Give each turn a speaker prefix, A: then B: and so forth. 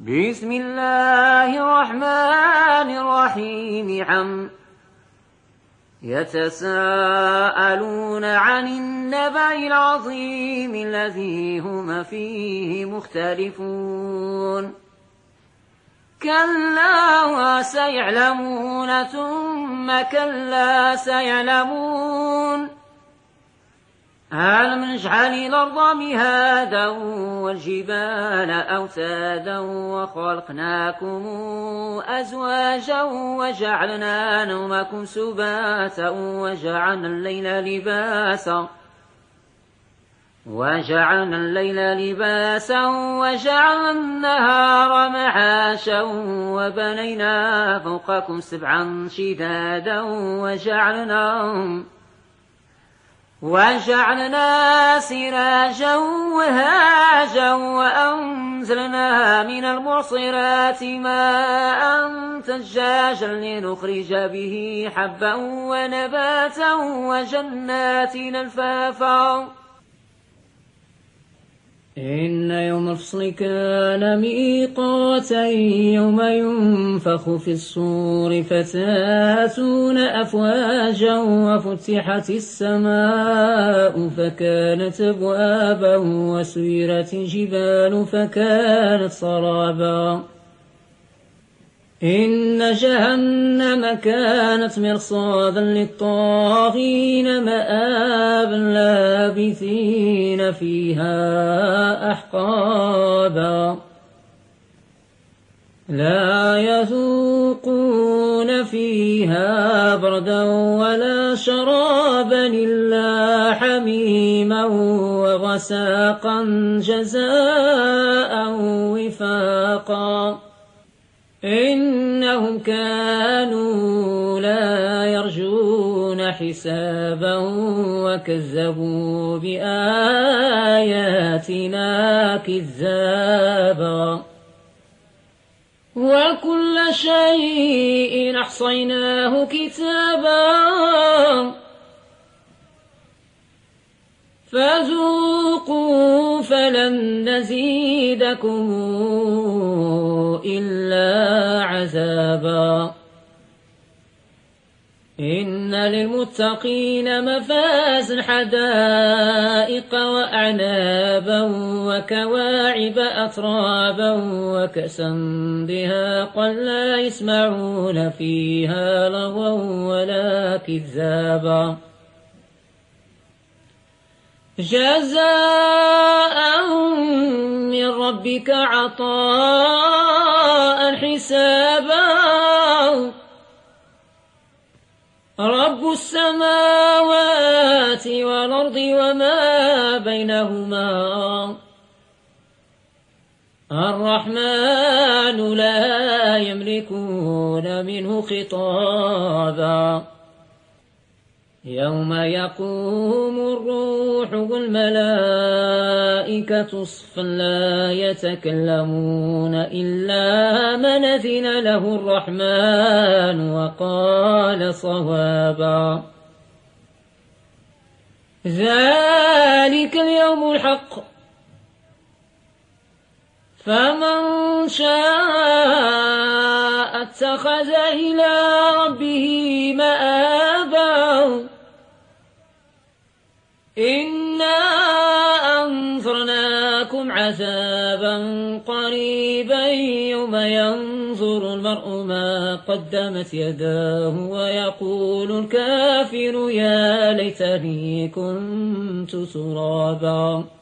A: بسم الله الرحمن الرحيم يتساءلون عن النبأ العظيم الذي هم فيه مختلفون كلا وسيعلمون ثم كلا سيعلمون ألم نجعل الأرض مهادا والجبال أوتادا وخلقناكم أزواجا وجعلنا نومكم سباتا وجعلنا الليل لباسا وجعلنا النهار معاشا وبنينا فوقكم سبعا شدادا وجعلنا سراجا وهاجا وأنزلنا من المعصرات ماء ثجاجا لنخرج به حبا ونباتا وجنات ألفافا إن يوم الفصل كان ميقاتا يوم ينفخ في الصور فتاتون أفواجا وفتحت السماء فكانت أبوابا وسيرت الجبال فكانت سرابا إن جهنم كانت مرصادا للطاغين مآبا لابثين فيها أحقابا لا يذوقون فيها بردا ولا شرابا إلا حميما وغساقا جزاء وفاقا إنهم كانوا لا يرجون حسابا وكذبوا بآياتنا كذابا وكل شيء أحصيناه كتابا فذوقوا فلن نزيدكم إلا عذابا إن للمتقين مفازا حدائق وأعنابا وكواعب أترابا وكأسا دهاقا لا يسمعون فيها لغوا ولا كذابا جزاء من ربك عطاء حسابا رب السماوات والأرض وما بينهما الرحمن لا يملكون منه خطابا يوم يقوم الروح والملائكة صفا لا يتكلمون إلا من أذن له الرحمن وقال صوابا ذلك اليوم الحق فمن شاء اتخذ إلى ربه مآبا إنا أنذرناكم عذابا قريبا يوم ينظر المرء ما قدمت يداه ويقول الكافر يا ليتني كنت ترابا